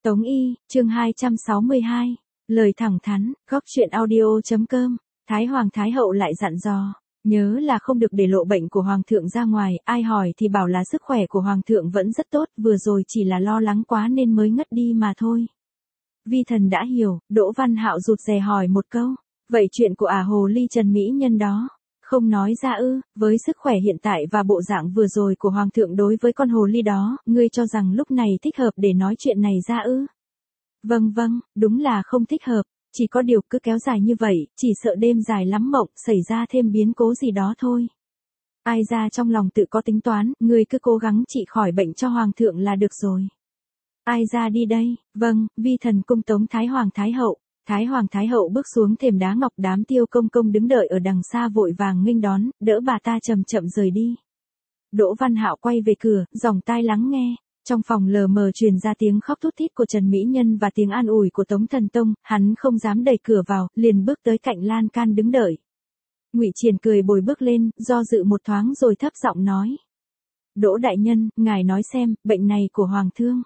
Tống Y, chương 262. Lời thẳng thắn, góc chuyện audio.com. Thái Hoàng Thái Hậu lại dặn dò, nhớ là không được để lộ bệnh của Hoàng thượng ra ngoài, ai hỏi thì bảo là sức khỏe của Hoàng thượng vẫn rất tốt, vừa rồi chỉ là lo lắng quá nên mới ngất đi mà thôi. Vi thần đã hiểu, Đỗ Văn Hạo rụt rè hỏi một câu, vậy chuyện của hồ ly Trần Mỹ Nhân đó, không nói ra ư? Với sức khỏe hiện tại và bộ dạng vừa rồi của Hoàng thượng đối với con hồ ly đó, ngươi cho rằng lúc này thích hợp để nói chuyện này ra ư? Vâng, đúng là không thích hợp, chỉ có điều cứ kéo dài như vậy, chỉ sợ đêm dài lắm mộng, xảy ra thêm biến cố gì đó thôi. Ai ra trong lòng tự có tính toán, ngươi cứ cố gắng trị khỏi bệnh cho Hoàng thượng là được rồi. Ai ra đi đây? Vâng, vi thần cung tống Thái Hoàng Thái Hậu. Thái Hoàng Thái Hậu bước xuống thềm đá ngọc, đám Tiêu công công đứng đợi ở đằng xa vội vàng nghênh đón, đỡ bà ta chậm chậm rời đi. Đỗ Văn Hạo quay về cửa, dòng tai lắng nghe. Trong phòng lờ mờ truyền ra tiếng khóc thút thít của Trần Mỹ Nhân và tiếng an ủi của Tống Thần Tông, hắn không dám đẩy cửa vào, liền bước tới cạnh lan can đứng đợi. Ngụy Triền cười bồi bước lên, do dự một thoáng rồi thấp giọng nói: Đỗ đại nhân, ngài nói xem, bệnh này của Hoàng thương.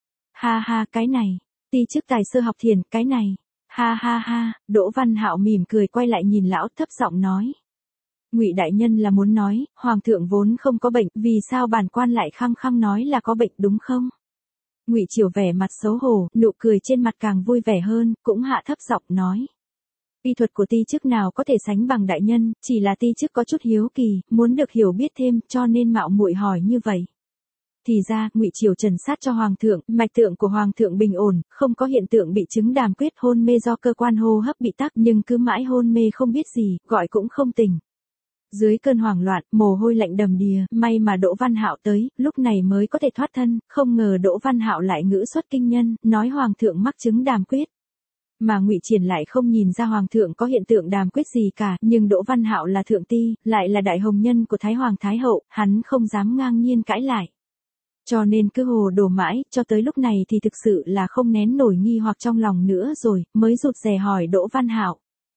Ha, cái này, ti chức tài sơ học thiền, cái này. Ha, Đỗ Văn Hạo mỉm cười quay lại nhìn lão, thấp giọng nói: Ngụy đại nhân là muốn nói, Hoàng thượng vốn không có bệnh, vì sao bản quan lại khăng khăng nói là có bệnh đúng không? Ngụy Triều vẻ mặt xấu hổ, nụ cười trên mặt càng vui vẻ hơn, cũng hạ thấp giọng nói: Y thuật của ti chức nào có thể sánh bằng đại nhân, chỉ là ti chức có chút hiếu kỳ, muốn được hiểu biết thêm, cho nên mạo muội hỏi như vậy. Thì ra, Ngụy Triều trần sát cho Hoàng thượng, mạch tượng của Hoàng thượng bình ổn, không có hiện tượng bị chứng đàm quyết hôn mê do cơ quan hô hấp bị tắc, nhưng cứ mãi hôn mê không biết gì, gọi cũng không tỉnh. Dưới cơn hoảng loạn, mồ hôi lạnh đầm đìa, may mà Đỗ Văn Hạo tới, lúc này mới có thể thoát thân, không ngờ Đỗ Văn Hạo lại ngữ xuất kinh nhân, nói Hoàng thượng mắc chứng đàm quyết. Mà Ngụy Triền lại không nhìn ra Hoàng thượng có hiện tượng đàm quyết gì cả, nhưng Đỗ Văn Hạo là thượng ti, lại là đại hồng nhân của Thái Hoàng Thái Hậu, hắn không dám ngang nhiên cãi lại. Cho nên cứ hồ đồ mãi, cho tới lúc này thì thực sự là không nén nổi nghi hoặc trong lòng nữa rồi, mới rụt rè hỏi Đỗ Văn Hạo.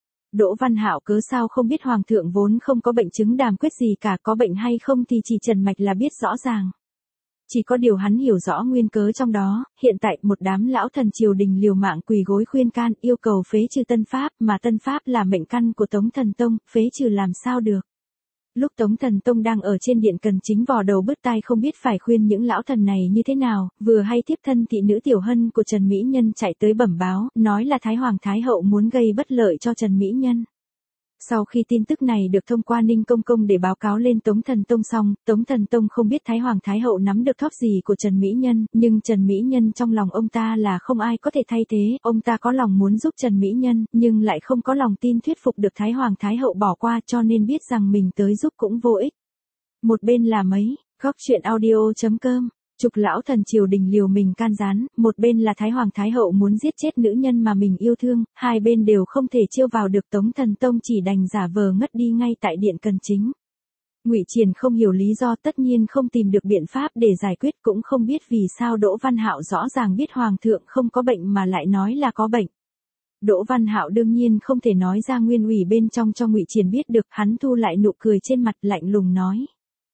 Đỗ Văn Hạo cớ sao không biết Hoàng thượng vốn không có bệnh chứng đàm quyết gì cả, có bệnh hay không thì chỉ trần mạch là biết rõ ràng. Chỉ có điều hắn hiểu rõ nguyên cớ trong đó, hiện tại một đám lão thần triều đình liều mạng quỳ gối khuyên can yêu cầu phế trừ Tân Pháp, mà Tân Pháp là mệnh căn của Tống Thần Tông, phế trừ làm sao được. Lúc Tống Thần Tông đang ở trên điện cần chính vò đầu bứt tai không biết phải khuyên những lão thần này như thế nào, vừa hay tiếp thân thị nữ Tiểu Hân của Trần Mỹ Nhân chạy tới bẩm báo, nói là Thái Hoàng Thái Hậu muốn gây bất lợi cho Trần Mỹ Nhân. Sau khi tin tức này được thông qua Ninh Công Công để báo cáo lên Tống Thần Tông xong, Tống Thần Tông không biết Thái Hoàng Thái Hậu nắm được thóp gì của Trần Mỹ Nhân, nhưng Trần Mỹ Nhân trong lòng ông ta là không ai có thể thay thế, ông ta có lòng muốn giúp Trần Mỹ Nhân, nhưng lại không có lòng tin thuyết phục được Thái Hoàng Thái Hậu bỏ qua, cho nên biết rằng mình tới giúp cũng vô ích. Một bên là mấy, góc chuyện audio.com. Chục lão thần triều đình liều mình can gián, một bên là Thái Hoàng Thái Hậu muốn giết chết nữ nhân mà mình yêu thương, hai bên đều không thể chiêu vào được, Tống Thần Tông chỉ đành giả vờ ngất đi ngay tại điện cần chính. Ngụy Triền không hiểu lý do, tất nhiên không tìm được biện pháp để giải quyết, cũng không biết vì sao Đỗ Văn Hạo rõ ràng biết Hoàng thượng không có bệnh mà lại nói là có bệnh. Đỗ Văn Hạo đương nhiên không thể nói ra nguyên ủy bên trong cho Ngụy Triền biết được, hắn thu lại nụ cười trên mặt, lạnh lùng nói: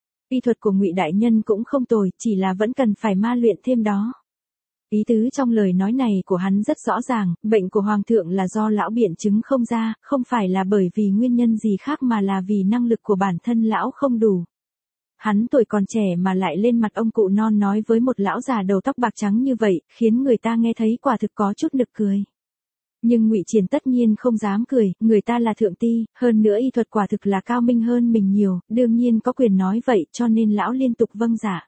Y thuật của Ngụy đại nhân cũng không tồi, chỉ là vẫn cần phải ma luyện thêm đó. Ý tứ trong lời nói này của hắn rất rõ ràng, bệnh của Hoàng thượng là do lão biện chứng không ra, không phải là bởi vì nguyên nhân gì khác mà là vì năng lực của bản thân lão không đủ. Hắn tuổi còn trẻ mà lại lên mặt ông cụ non nói với một lão già đầu tóc bạc trắng như vậy, khiến người ta nghe thấy quả thực có chút nực cười. Nhưng Ngụy Triền tất nhiên không dám cười, người ta là thượng ti, hơn nữa y thuật quả thực là cao minh hơn mình nhiều, đương nhiên có quyền nói vậy, cho nên lão liên tục vâng dạ.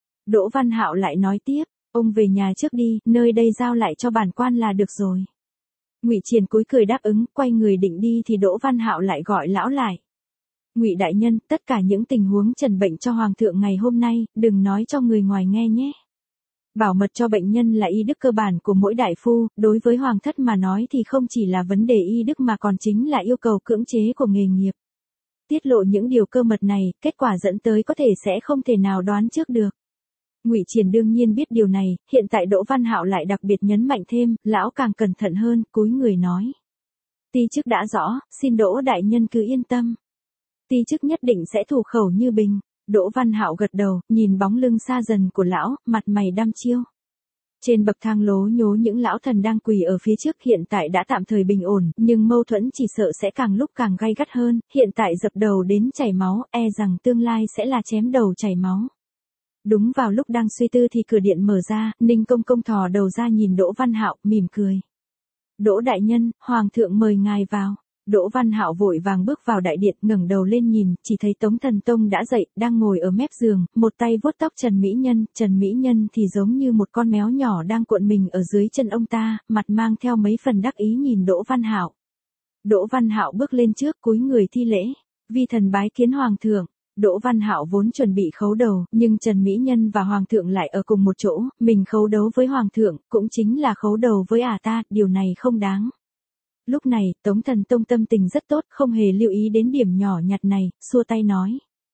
Đỗ Văn Hạo lại nói tiếp: Ông về nhà trước đi, nơi đây giao lại cho bản quan là được rồi. Ngụy Triền cúi cười đáp ứng, quay người định đi thì Đỗ Văn Hạo lại gọi lão lại. Ngụy đại nhân, tất cả những tình huống trần bệnh cho Hoàng thượng ngày hôm nay, đừng nói cho người ngoài nghe nhé. Bảo mật cho bệnh nhân là y đức cơ bản của mỗi đại phu, đối với Hoàng thất mà nói thì không chỉ là vấn đề y đức mà còn chính là yêu cầu cưỡng chế của nghề nghiệp. Tiết lộ những điều cơ mật này, kết quả dẫn tới có thể sẽ không thể nào đoán trước được. Ngụy Triền đương nhiên biết điều này, hiện tại Đỗ Văn Hạo lại đặc biệt nhấn mạnh thêm, lão càng cẩn thận hơn, cúi người nói: Ti chức đã rõ, xin Đỗ đại nhân cứ yên tâm. Ti chức nhất định sẽ thủ khẩu như bình. Đỗ Văn Hạo gật đầu, nhìn bóng lưng xa dần của lão, mặt mày đăm chiêu. Trên bậc thang lố nhố những lão thần đang quỳ ở phía trước hiện tại đã tạm thời bình ổn, nhưng mâu thuẫn chỉ sợ sẽ càng lúc càng gay gắt hơn, hiện tại dập đầu đến chảy máu, e rằng tương lai sẽ là chém đầu chảy máu. Đúng vào lúc đang suy tư thì cửa điện mở ra, Ninh Công Công thò đầu ra nhìn Đỗ Văn Hạo, mỉm cười. Đỗ đại nhân, Hoàng thượng mời ngài vào. Đỗ Văn Hạo vội vàng bước vào đại điện, ngẩng đầu lên nhìn, chỉ thấy Tống Thần Tông đã dậy, đang ngồi ở mép giường, một tay vuốt tóc Trần Mỹ Nhân thì giống như một con mèo nhỏ đang cuộn mình ở dưới chân ông ta, mặt mang theo mấy phần đắc ý nhìn Đỗ Văn Hạo. Đỗ Văn Hạo bước lên trước cúi người thi lễ, vi thần bái kiến Hoàng thượng. Đỗ Văn Hạo vốn chuẩn bị khấu đầu, nhưng Trần Mỹ Nhân và Hoàng thượng lại ở cùng một chỗ, mình khấu đấu với Hoàng thượng, cũng chính là khấu đầu với ta, điều này không đáng. Lúc này, Tống Thần Tông tâm tình rất tốt, không hề lưu ý đến điểm nhỏ nhặt này, xua tay nói.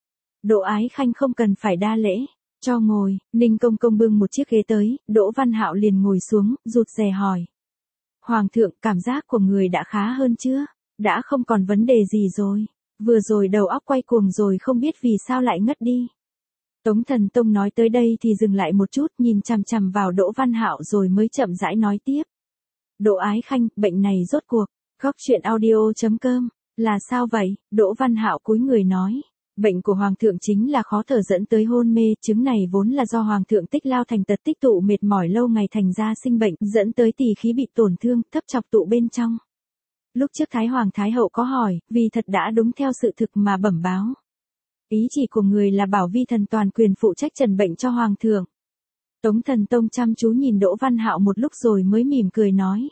Đỗ Ái Khanh không cần phải đa lễ, cho ngồi. Ninh Công Công bưng một chiếc ghế tới, Đỗ Văn Hạo liền ngồi xuống, rụt rè hỏi. Hoàng thượng, cảm giác của người đã khá hơn chưa? Đã không còn vấn đề gì rồi. Vừa rồi đầu óc quay cuồng rồi không biết vì sao lại ngất đi. Tống Thần Tông nói tới đây thì dừng lại một chút, nhìn chằm chằm vào Đỗ Văn Hạo rồi mới chậm rãi nói tiếp. Đỗ Ái Khanh, bệnh này rốt cuộc, góc truyện audio.com, là sao vậy? Đỗ Văn Hạo cúi người nói. Bệnh của Hoàng thượng chính là khó thở dẫn tới hôn mê, chứng này vốn là do Hoàng thượng tích lao thành tật tích tụ mệt mỏi lâu ngày thành ra sinh bệnh, dẫn tới tỳ khí bị tổn thương, thấp chọc tụ bên trong. Lúc trước Thái Hoàng Thái Hậu có hỏi, vì thật đã đúng theo sự thực mà bẩm báo. Ý chỉ của người là bảo vi thần toàn quyền phụ trách trần bệnh cho Hoàng thượng. Tống Thần Tông chăm chú nhìn Đỗ Văn Hạo một lúc rồi mới mỉm cười nói.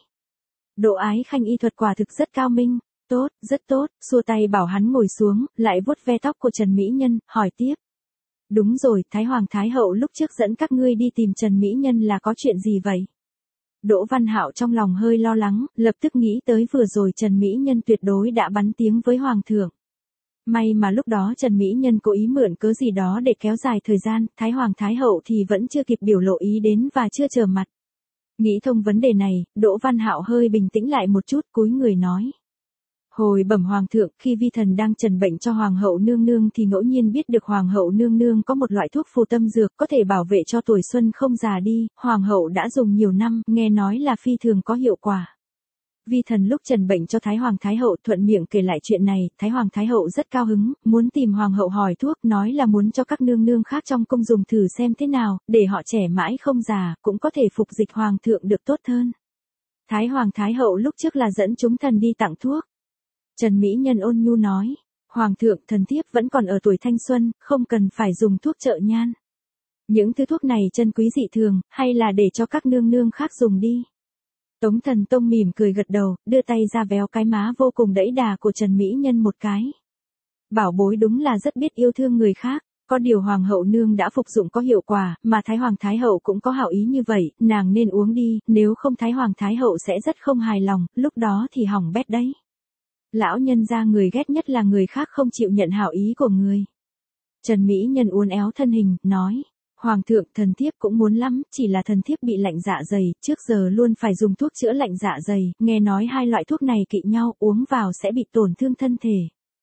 Đỗ Ái Khanh y thuật quả thực rất cao minh, tốt, rất tốt, xua tay bảo hắn ngồi xuống, lại vuốt ve tóc của Trần Mỹ Nhân, hỏi tiếp. Đúng rồi, Thái Hoàng Thái Hậu lúc trước dẫn các ngươi đi tìm Trần Mỹ Nhân là có chuyện gì vậy? Đỗ Văn Hạo trong lòng hơi lo lắng, lập tức nghĩ tới vừa rồi Trần Mỹ Nhân tuyệt đối đã bắn tiếng với Hoàng thượng. May mà lúc đó Trần Mỹ Nhân cố ý mượn cớ gì đó để kéo dài thời gian, Thái Hoàng Thái Hậu thì vẫn chưa kịp biểu lộ ý đến và chưa trở mặt. Nghĩ thông vấn đề này, Đỗ Văn Hạo hơi bình tĩnh lại một chút, cúi người nói. Hồi bẩm Hoàng thượng, khi vi thần đang trần bệnh cho Hoàng hậu nương nương thì ngẫu nhiên biết được Hoàng hậu nương nương có một loại thuốc phù tâm dược có thể bảo vệ cho tuổi xuân không già đi, Hoàng hậu đã dùng nhiều năm, nghe nói là phi thường có hiệu quả. Vi thần lúc trần bệnh cho Thái Hoàng Thái Hậu thuận miệng kể lại chuyện này, Thái Hoàng Thái Hậu rất cao hứng, muốn tìm Hoàng hậu hỏi thuốc, nói là muốn cho các nương nương khác trong cung dùng thử xem thế nào, để họ trẻ mãi không già, cũng có thể phục dịch Hoàng thượng được tốt hơn. Thái Hoàng Thái Hậu lúc trước là dẫn chúng thần đi tặng thuốc. Trần Mỹ Nhân ôn nhu nói, Hoàng thượng thần thiếp vẫn còn ở tuổi thanh xuân, không cần phải dùng thuốc trợ nhan. Những thứ thuốc này chân quý dị thường, hay là để cho các nương nương khác dùng đi. Tống Thần Tông mỉm cười gật đầu, đưa tay ra véo cái má vô cùng đẫy đà của Trần Mỹ Nhân một cái. Bảo bối đúng là rất biết yêu thương người khác, có điều Hoàng hậu nương đã phục dụng có hiệu quả, mà Thái Hoàng Thái Hậu cũng có hảo ý như vậy, nàng nên uống đi, nếu không Thái Hoàng Thái Hậu sẽ rất không hài lòng, lúc đó thì hỏng bét đấy. Lão nhân gia người ghét nhất là người khác không chịu nhận hảo ý của người. Trần Mỹ Nhân uốn éo thân hình, nói. Hoàng thượng, thần thiếp cũng muốn lắm, chỉ là thần thiếp bị lạnh dạ dày, trước giờ luôn phải dùng thuốc chữa lạnh dạ dày, nghe nói hai loại thuốc này kỵ nhau, uống vào sẽ bị tổn thương thân thể.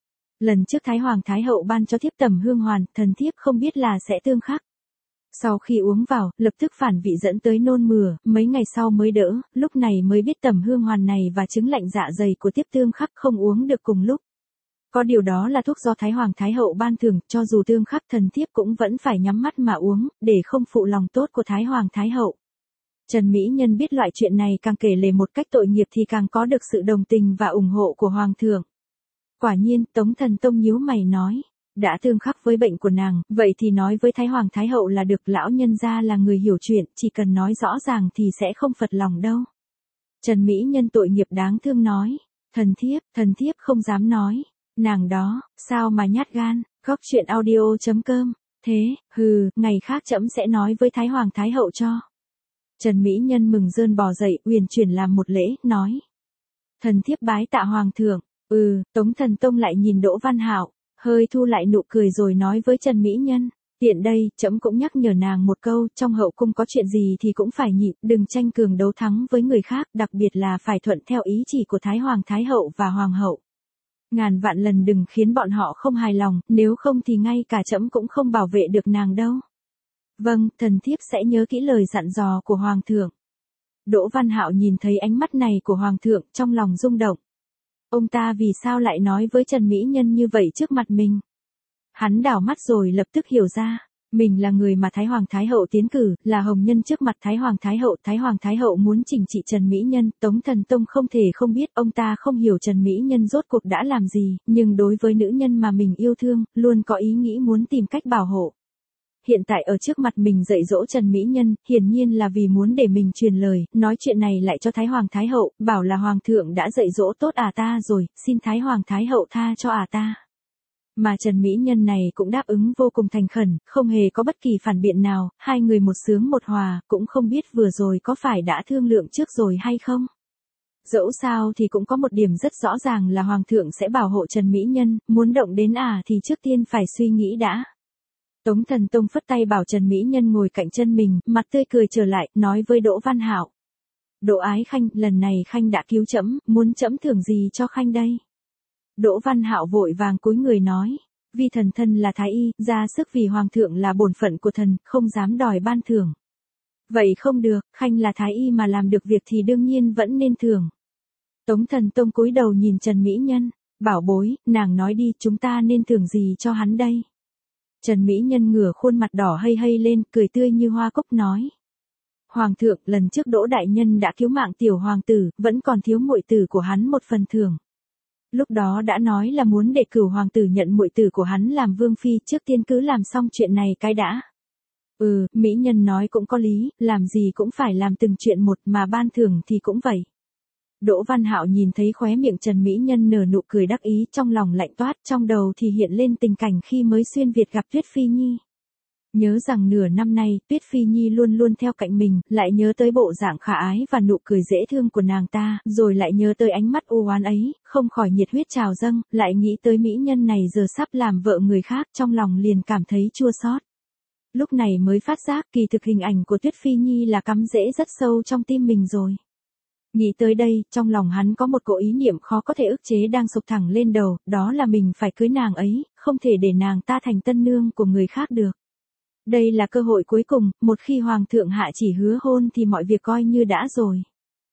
Lần trước Thái Hoàng Thái Hậu ban cho thiếp tẩm hương hoàn, thần thiếp không biết là sẽ tương khắc. Sau khi uống vào, lập tức phản vị dẫn tới nôn mửa, mấy ngày sau mới đỡ, lúc này mới biết tẩm hương hoàn này và chứng lạnh dạ dày của tiếp tương khắc không uống được cùng lúc. Có điều đó là thuốc do Thái Hoàng Thái Hậu ban thưởng, cho dù tương khắc thần thiếp cũng vẫn phải nhắm mắt mà uống, để không phụ lòng tốt của Thái Hoàng Thái Hậu. Trần Mỹ Nhân biết loại chuyện này càng kể lể một cách tội nghiệp thì càng có được sự đồng tình và ủng hộ của Hoàng thượng. Quả nhiên, Tống Thần Tông nhíu mày nói, đã tương khắc với bệnh của nàng, vậy thì nói với Thái Hoàng Thái Hậu là được, lão nhân gia là người hiểu chuyện, chỉ cần nói rõ ràng thì sẽ không phật lòng đâu. Trần Mỹ Nhân tội nghiệp đáng thương nói, thần thiếp không dám nói. Nàng đó, sao mà nhát gan, góc truyện audio.com, thế, ngày khác trẫm sẽ nói với Thái Hoàng Thái Hậu cho. Trần Mỹ Nhân mừng rơn bò dậy, uyển chuyển làm một lễ, nói. Thần thiếp bái tạ Hoàng thượng, Tống Thần Tông lại nhìn Đỗ Văn Hạo, hơi thu lại nụ cười rồi nói với Trần Mỹ Nhân. Tiện đây, trẫm cũng nhắc nhở nàng một câu, trong hậu cung có chuyện gì thì cũng phải nhịn, đừng tranh cường đấu thắng với người khác, đặc biệt là phải thuận theo ý chỉ của Thái Hoàng Thái Hậu và Hoàng hậu. Ngàn vạn lần đừng khiến bọn họ không hài lòng, nếu không thì ngay cả trẫm cũng không bảo vệ được nàng đâu. Vâng, thần thiếp sẽ nhớ kỹ lời dặn dò của Hoàng thượng. Đỗ Văn Hạo nhìn thấy ánh mắt này của Hoàng thượng, trong lòng rung động. Ông ta vì sao lại nói với Trần Mỹ Nhân như vậy trước mặt mình? Hắn đảo mắt rồi lập tức hiểu ra. Mình là người mà Thái Hoàng Thái Hậu tiến cử, là hồng nhân trước mặt Thái Hoàng Thái Hậu muốn chỉnh trị Trần Mỹ Nhân, Tống Thần Tông không thể không biết, ông ta không hiểu Trần Mỹ Nhân rốt cuộc đã làm gì, nhưng đối với nữ nhân mà mình yêu thương, luôn có ý nghĩ muốn tìm cách bảo hộ. Hiện tại ở trước mặt mình dạy dỗ Trần Mỹ Nhân, hiển nhiên là vì muốn để mình truyền lời, nói chuyện này lại cho Thái Hoàng Thái Hậu, bảo là Hoàng thượng đã dạy dỗ tốt ta rồi, xin Thái Hoàng Thái Hậu tha cho ta. Mà Trần Mỹ Nhân này cũng đáp ứng vô cùng thành khẩn, không hề có bất kỳ phản biện nào, hai người một sướng một hòa, cũng không biết vừa rồi có phải đã thương lượng trước rồi hay không. Dẫu sao thì cũng có một điểm rất rõ ràng là Hoàng thượng sẽ bảo hộ Trần Mỹ Nhân, muốn động đến thì trước tiên phải suy nghĩ đã. Tống Thần Tông phất tay bảo Trần Mỹ Nhân ngồi cạnh chân mình, mặt tươi cười trở lại, nói với Đỗ Văn Hạo. Đỗ ái khanh, lần này khanh đã cứu trẫm, muốn trẫm thưởng gì cho khanh đây? Đỗ Văn Hạo vội vàng cúi người nói, vi thần thân là thái y, ra sức vì Hoàng thượng là bổn phận của thần, không dám đòi ban thưởng. Vậy không được, khanh là thái y mà làm được việc thì đương nhiên vẫn nên thưởng. Tống Thần Tông cúi đầu nhìn Trần Mỹ Nhân, bảo bối, nàng nói đi, chúng ta nên thưởng gì cho hắn đây? Trần Mỹ Nhân ngửa khuôn mặt đỏ hây hây lên, cười tươi như hoa cúc nói. Hoàng thượng, lần trước Đỗ đại nhân đã cứu mạng tiểu hoàng tử, vẫn còn thiếu muội tử của hắn một phần thưởng. Lúc đó đã nói là muốn để cửu hoàng tử nhận muội tử của hắn làm vương phi, trước tiên cứ làm xong chuyện này cái đã. Mỹ Nhân nói cũng có lý, làm gì cũng phải làm từng chuyện một, mà ban thưởng thì cũng vậy. Đỗ Văn Hạo nhìn thấy khóe miệng Trần Mỹ Nhân nở nụ cười đắc ý, trong lòng lạnh toát, trong đầu thì hiện lên tình cảnh khi mới xuyên Việt gặp Tuyết Phi Nhi. Nhớ rằng nửa năm nay, Tuyết Phi Nhi luôn luôn theo cạnh mình, lại nhớ tới bộ dạng khả ái và nụ cười dễ thương của nàng ta, rồi lại nhớ tới ánh mắt u oán ấy, không khỏi nhiệt huyết trào dâng, lại nghĩ tới Mỹ Nhân này giờ sắp làm vợ người khác, trong lòng liền cảm thấy chua xót. Lúc này mới phát giác kỳ thực hình ảnh của Tuyết Phi Nhi là cắm rễ rất sâu trong tim mình rồi. Nghĩ tới đây, trong lòng hắn có một cỗ ý niệm khó có thể ức chế đang sộc thẳng lên đầu, đó là mình phải cưới nàng ấy, không thể để nàng ta thành tân nương của người khác được. Đây là cơ hội cuối cùng, một khi Hoàng thượng hạ chỉ hứa hôn thì mọi việc coi như đã rồi.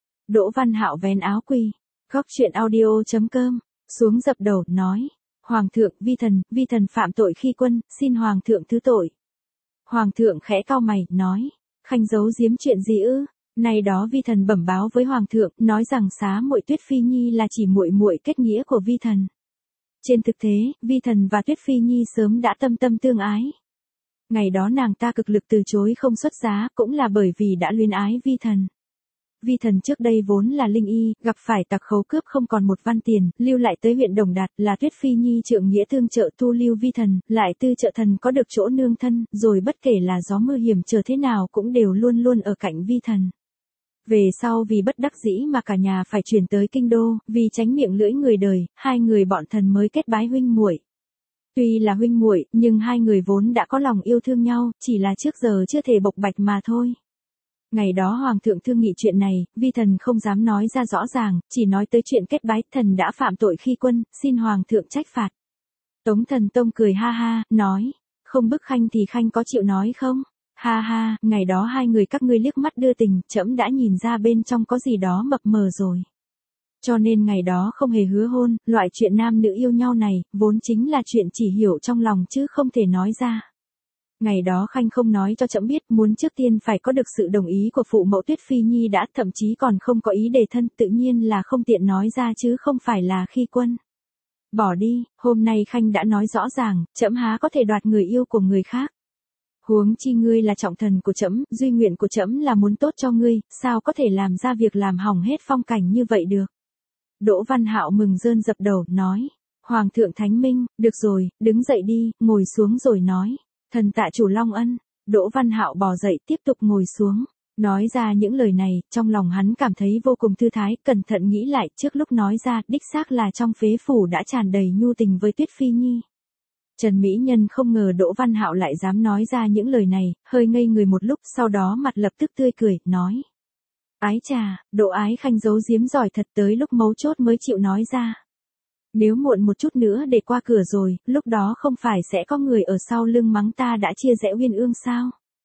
Đỗ Văn Hạo vén áo quỳ, góc chuyện audio.com, xuống dập đầu, nói. Hoàng thượng, vi thần phạm tội khi quân, xin Hoàng thượng thứ tội. Hoàng thượng khẽ cau mày, nói. Khanh giấu giếm chuyện gì ư? Nay đó vi thần bẩm báo với Hoàng thượng, nói rằng xá muội Tuyết Phi Nhi là chỉ muội muội kết nghĩa của vi thần. Trên thực tế, vi thần và Tuyết Phi Nhi sớm đã tâm tâm tương ái. Ngày đó nàng ta cực lực từ chối không xuất giá, cũng là bởi vì đã luyến ái vi thần. Vi thần trước đây vốn là linh y, gặp phải tặc khấu cướp không còn một văn tiền, lưu lại tới huyện Đồng Đạt, là Tuyết Phi Nhi trượng nghĩa tương trợ thu lưu vi thần, lại tư trợ thần có được chỗ nương thân, rồi bất kể là gió mưa hiểm trở thế nào cũng đều luôn luôn ở cạnh vi thần. Về sau vì bất đắc dĩ mà cả nhà phải chuyển tới kinh đô, vì tránh miệng lưỡi người đời, hai người bọn thần mới kết bái huynh muội. Tuy là huynh muội, nhưng hai người vốn đã có lòng yêu thương nhau, chỉ là trước giờ chưa thể bộc bạch mà thôi. Ngày đó Hoàng thượng thương nghị chuyện này, vi thần không dám nói ra rõ ràng, chỉ nói tới chuyện kết bái, thần đã phạm tội khi quân, xin Hoàng thượng trách phạt. Tống Thần Tông cười ha ha, nói, không bức khanh thì khanh có chịu nói không? Ha ha, ngày đó hai người các ngươi liếc mắt đưa tình, trẫm đã nhìn ra bên trong có gì đó mập mờ rồi. Cho nên ngày đó không hề hứa hôn, loại chuyện nam nữ yêu nhau này, vốn chính là chuyện chỉ hiểu trong lòng chứ không thể nói ra. Ngày đó khanh không nói cho trẫm biết, muốn trước tiên phải có được sự đồng ý của phụ mẫu Tuyết Phi Nhi đã, thậm chí còn không có ý đề thân, tự nhiên là không tiện nói ra chứ không phải là khi quân. Bỏ đi, hôm nay khanh đã nói rõ ràng, trẫm há có thể đoạt người yêu của người khác. Huống chi ngươi là trọng thần của trẫm, duy nguyện của trẫm là muốn tốt cho ngươi, sao có thể làm ra việc làm hỏng hết phong cảnh như vậy được. Đỗ Văn Hạo mừng rơn dập đầu, nói. Hoàng thượng thánh minh, được rồi, đứng dậy đi, ngồi xuống rồi nói. Thần tạ chủ Long ân. Đỗ Văn Hạo bò dậy tiếp tục ngồi xuống. Nói ra những lời này, trong lòng hắn cảm thấy vô cùng thư thái, cẩn thận nghĩ lại, trước lúc nói ra, đích xác là trong phế phủ đã tràn đầy nhu tình với Tuyết Phi Nhi. Trần Mỹ Nhân không ngờ Đỗ Văn Hạo lại dám nói ra những lời này, hơi ngây người một lúc, sau đó mặt lập tức tươi cười, nói. Ái chà, Đỗ ái khanh giấu giếm giỏi thật, tới lúc mấu chốt mới chịu nói ra. Nếu muộn một chút nữa để qua cửa rồi, lúc đó không phải sẽ có người ở sau lưng mắng ta đã chia rẽ uyên ương sao?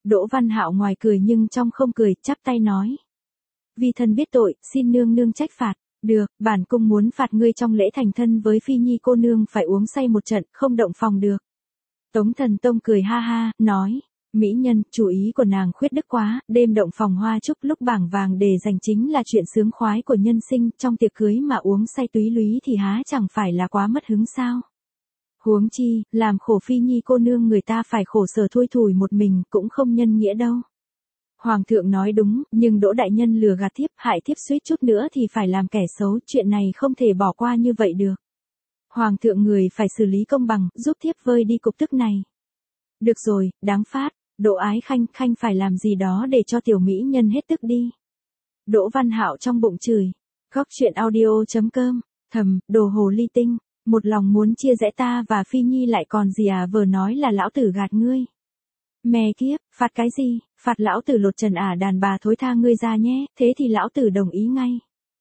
Đỗ Văn Hạo ngoài cười nhưng trong không cười, chắp tay nói. Vi thần biết tội, xin nương nương trách phạt. Được, bản cung muốn phạt ngươi trong lễ thành thân với Phi Nhi cô nương phải uống say một trận, không động phòng được. Tống Thần Tông cười ha ha, nói. Mỹ nhân, chủ ý của nàng khuyết đức quá, đêm động phòng hoa chúc lúc bảng vàng đề dành chính là chuyện sướng khoái của nhân sinh, trong tiệc cưới mà uống say túy lúy thì há chẳng phải là quá mất hứng sao. Huống chi, làm khổ Phi Nhi cô nương người ta phải khổ sở thui thủi một mình cũng không nhân nghĩa đâu. Hoàng thượng nói đúng, nhưng Đỗ đại nhân lừa gạt thiếp, hại thiếp suýt chút nữa thì phải làm kẻ xấu, chuyện này không thể bỏ qua như vậy được. Hoàng thượng người phải xử lý công bằng, giúp thiếp vơi đi cục tức này. Được rồi, đáng phát, Đỗ Ái Khanh, Khanh phải làm gì đó để cho tiểu mỹ nhân hết tức đi. Đỗ Văn Hạo trong bụng chửi. Góc truyện audio.com, thầm, đồ hồ ly tinh, một lòng muốn chia rẽ ta và Phi Nhi lại còn gì à, vừa nói là lão tử gạt ngươi. Mẹ kiếp, phạt cái gì, phạt lão tử lột trần đàn bà thối tha ngươi ra nhé, thế thì lão tử đồng ý ngay.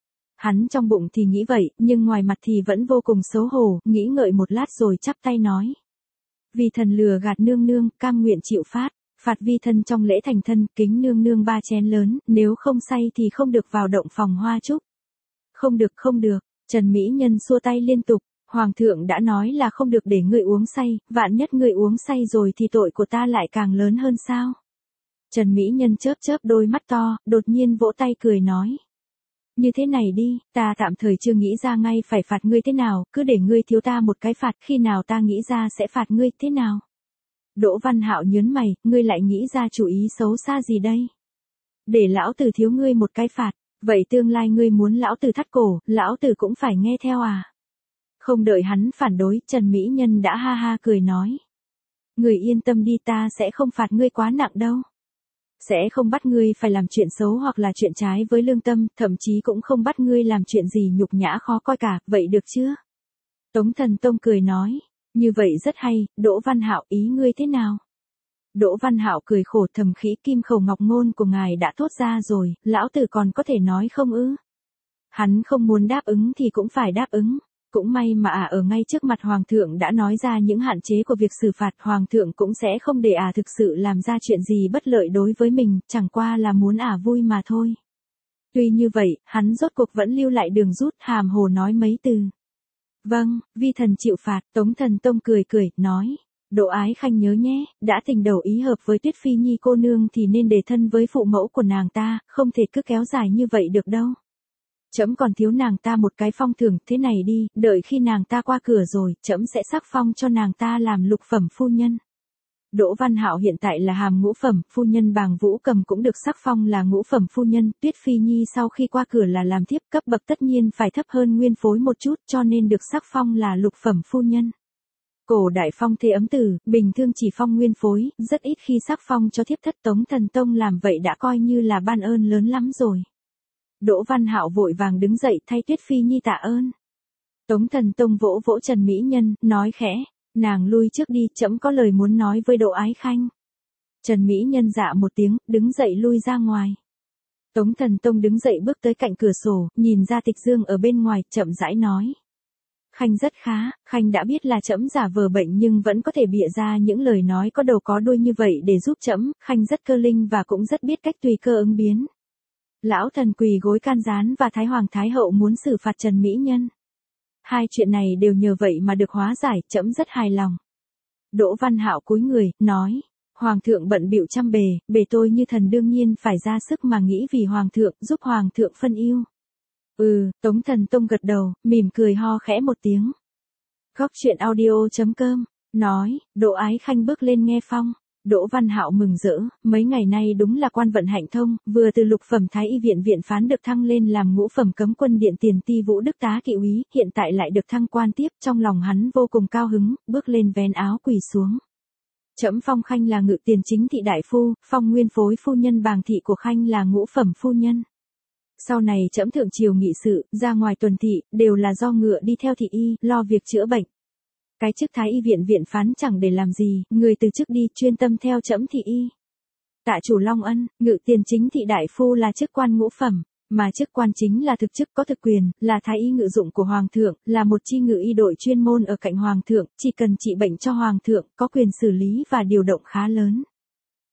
Hắn trong bụng thì nghĩ vậy, nhưng ngoài mặt thì vẫn vô cùng xấu hổ, nghĩ ngợi một lát rồi chắp tay nói. Vì thần lừa gạt nương nương, cam nguyện chịu phạt vi thân trong lễ thành thân, kính nương nương 3 chén lớn, nếu không say thì không được vào động phòng hoa chúc. Không được, Trần Mỹ Nhân xua tay liên tục, Hoàng thượng đã nói là không được để ngươi uống say, vạn nhất ngươi uống say rồi thì tội của ta lại càng lớn hơn sao. Trần Mỹ Nhân chớp chớp đôi mắt to, đột nhiên vỗ tay cười nói. Như thế này đi, ta tạm thời chưa nghĩ ra ngay phải phạt ngươi thế nào, cứ để ngươi thiếu ta một cái phạt, khi nào ta nghĩ ra sẽ phạt ngươi thế nào. Đỗ Văn Hạo nhớn mày, ngươi lại nghĩ ra chủ ý xấu xa gì đây? Để lão tử thiếu ngươi một cái phạt, vậy tương lai ngươi muốn lão tử thắt cổ, lão tử cũng phải nghe theo à? Không đợi hắn phản đối, Trần Mỹ Nhân đã ha ha cười nói. Ngươi yên tâm đi, ta sẽ không phạt ngươi quá nặng đâu. Sẽ không bắt ngươi phải làm chuyện xấu hoặc là chuyện trái với lương tâm, thậm chí cũng không bắt ngươi làm chuyện gì nhục nhã khó coi cả, vậy được chưa? Tống Thần Tông cười nói, như vậy rất hay, Đỗ Văn Hạo ý ngươi thế nào? Đỗ Văn Hạo cười khổ thầm khí, kim khẩu ngọc ngôn của ngài đã thốt ra rồi, lão tử còn có thể nói không ư? Hắn không muốn đáp ứng thì cũng phải đáp ứng. Cũng may mà ở ngay trước mặt Hoàng thượng đã nói ra những hạn chế của việc xử phạt, Hoàng thượng cũng sẽ không để thực sự làm ra chuyện gì bất lợi đối với mình, chẳng qua là muốn vui mà thôi. Tuy như vậy, hắn rốt cuộc vẫn lưu lại đường rút, hàm hồ nói mấy từ. Vâng, vi thần chịu phạt. Tống Thần Tông cười, nói. Đỗ Ái Khanh nhớ nhé, đã tình đầu ý hợp với Tuyết Phi Nhi cô nương thì nên để thân với phụ mẫu của nàng ta, không thể cứ kéo dài như vậy được đâu. Trẫm còn thiếu nàng ta một cái phong thưởng, thế này đi, đợi khi nàng ta qua cửa rồi, trẫm sẽ sắc phong cho nàng ta làm lục phẩm phu nhân. Đỗ Văn Hạo hiện tại là hàm ngũ phẩm, phu nhân Bàng Vũ Cầm cũng được sắc phong là ngũ phẩm phu nhân, Tuyết Phi Nhi sau khi qua cửa là làm thiếp, cấp bậc tất nhiên phải thấp hơn nguyên phối một chút, cho nên được sắc phong là lục phẩm phu nhân. Cổ đại phong thê ấm tử, bình thường chỉ phong nguyên phối, rất ít khi sắc phong cho thiếp thất. Tống Thần Tông làm vậy đã coi như là ban ơn lớn lắm rồi. Đỗ Văn Hạo vội vàng đứng dậy thay Tuyết Phi Nhi tạ ơn. Tống Thần Tông vỗ vỗ Trần Mỹ Nhân, nói khẽ, nàng lui trước đi, trẫm có lời muốn nói với Đỗ Ái Khanh. Trần Mỹ Nhân dạ một tiếng, đứng dậy lui ra ngoài. Tống Thần Tông đứng dậy bước tới cạnh cửa sổ, nhìn ra Tịch Dương ở bên ngoài, chậm rãi nói. Khanh rất khá, Khanh đã biết là trẫm giả vờ bệnh nhưng vẫn có thể bịa ra những lời nói có đầu có đuôi như vậy để giúp trẫm, Khanh rất cơ linh và cũng rất biết cách tùy cơ ứng biến. Lão thần quỳ gối can gián và Thái Hoàng Thái Hậu muốn xử phạt Trần Mỹ Nhân. Hai chuyện này đều nhờ vậy mà được hóa giải, trẫm rất hài lòng. Đỗ Văn Hạo cúi người, nói, Hoàng thượng bận bịu trăm bề tôi như thần đương nhiên phải ra sức mà nghĩ vì Hoàng thượng, giúp Hoàng thượng phân ưu. Tống Thần Tông gật đầu, mỉm cười ho khẽ một tiếng. Góc truyện audio.com, nói, Đỗ Ái Khanh bước lên nghe phong. Đỗ Văn Hạo mừng rỡ, mấy ngày nay đúng là quan vận hạnh thông, vừa từ lục phẩm thái y viện viện phán được thăng lên làm ngũ phẩm cấm quân điện tiền ti vũ đức tá kỵ úy, hiện tại lại được thăng quan tiếp, trong lòng hắn vô cùng cao hứng, bước lên vén áo quỳ xuống. Trẫm phong Khanh là ngự tiền chính thị đại phu, phong nguyên phối phu nhân Bàng thị của Khanh là ngũ phẩm phu nhân. Sau này trẫm thượng triều nghị sự, ra ngoài tuần thị, đều là do ngựa đi theo thị y, lo việc chữa bệnh. Cái chức thái y viện viện phán chẳng để làm gì, người từ chức đi, chuyên tâm theo trẫm thị y. Tạ chủ Long Ân, ngự tiền chính thị đại phu là chức quan ngũ phẩm, mà chức quan chính là thực chức có thực quyền, là thái y ngự dụng của Hoàng thượng, là một chi ngự y đội chuyên môn ở cạnh Hoàng thượng, chỉ cần trị bệnh cho Hoàng thượng, có quyền xử lý và điều động khá lớn.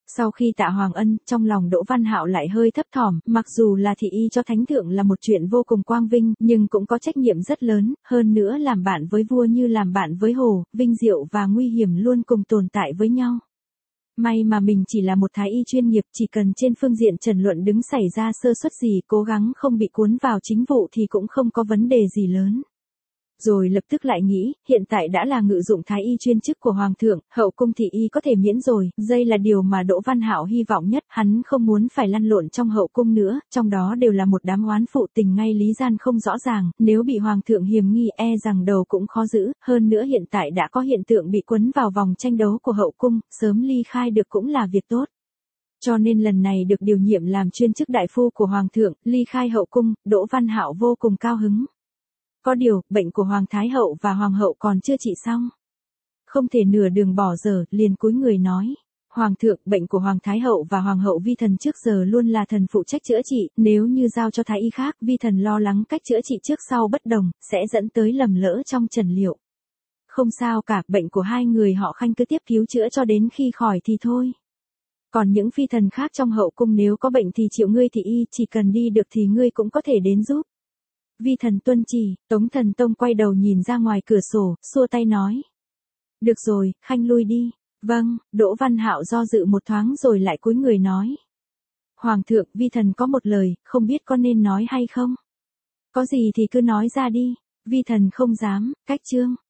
Sau khi tạ Hoàng Ân, trong lòng Đỗ Văn Hạo lại hơi thấp thỏm, mặc dù là thị y cho thánh thượng là một chuyện vô cùng quang vinh, nhưng cũng có trách nhiệm rất lớn, hơn nữa làm bạn với vua như làm bạn với hồ, vinh diệu và nguy hiểm luôn cùng tồn tại với nhau. May mà mình chỉ là một thái y chuyên nghiệp, chỉ cần trên phương diện trần luận đứng xảy ra sơ suất gì, cố gắng không bị cuốn vào chính vụ thì cũng không có vấn đề gì lớn. Rồi lập tức lại nghĩ, hiện tại đã là ngự dụng thái y chuyên chức của Hoàng thượng, hậu cung thị y có thể miễn rồi, đây là điều mà Đỗ Văn Hạo hy vọng nhất, hắn không muốn phải lăn lộn trong hậu cung nữa, trong đó đều là một đám oán phụ tình ngay lý gian không rõ ràng, nếu bị Hoàng thượng hiềm nghi rằng đầu cũng khó giữ, hơn nữa hiện tại đã có hiện tượng bị quấn vào vòng tranh đấu của hậu cung, sớm ly khai được cũng là việc tốt. Cho nên lần này được điều nhiệm làm chuyên chức đại phu của Hoàng thượng, ly khai hậu cung, Đỗ Văn Hạo vô cùng cao hứng. Có điều, bệnh của Hoàng Thái Hậu và Hoàng hậu còn chưa trị xong. Không thể nửa đường bỏ dở, liền cúi người nói. Hoàng thượng, bệnh của Hoàng Thái Hậu và Hoàng hậu vi thần trước giờ luôn là thần phụ trách chữa trị, nếu như giao cho thái y khác, vi thần lo lắng cách chữa trị trước sau bất đồng, sẽ dẫn tới lầm lỡ trong trần liệu. Không sao cả, bệnh của hai người họ Khanh cứ tiếp cứu chữa cho đến khi khỏi thì thôi. Còn những phi thần khác trong hậu cung nếu có bệnh thì chịu ngươi thị y, chỉ cần đi được thì ngươi cũng có thể đến giúp. Vi thần tuân chỉ, Tống Thần Tông quay đầu nhìn ra ngoài cửa sổ, xua tay nói. Được rồi, Khanh lui đi. Vâng, Đỗ Văn Hạo do dự một thoáng rồi lại cúi người nói. Hoàng thượng, vi thần có một lời, không biết có nên nói hay không? Có gì thì cứ nói ra đi, vi thần không dám, cách chương.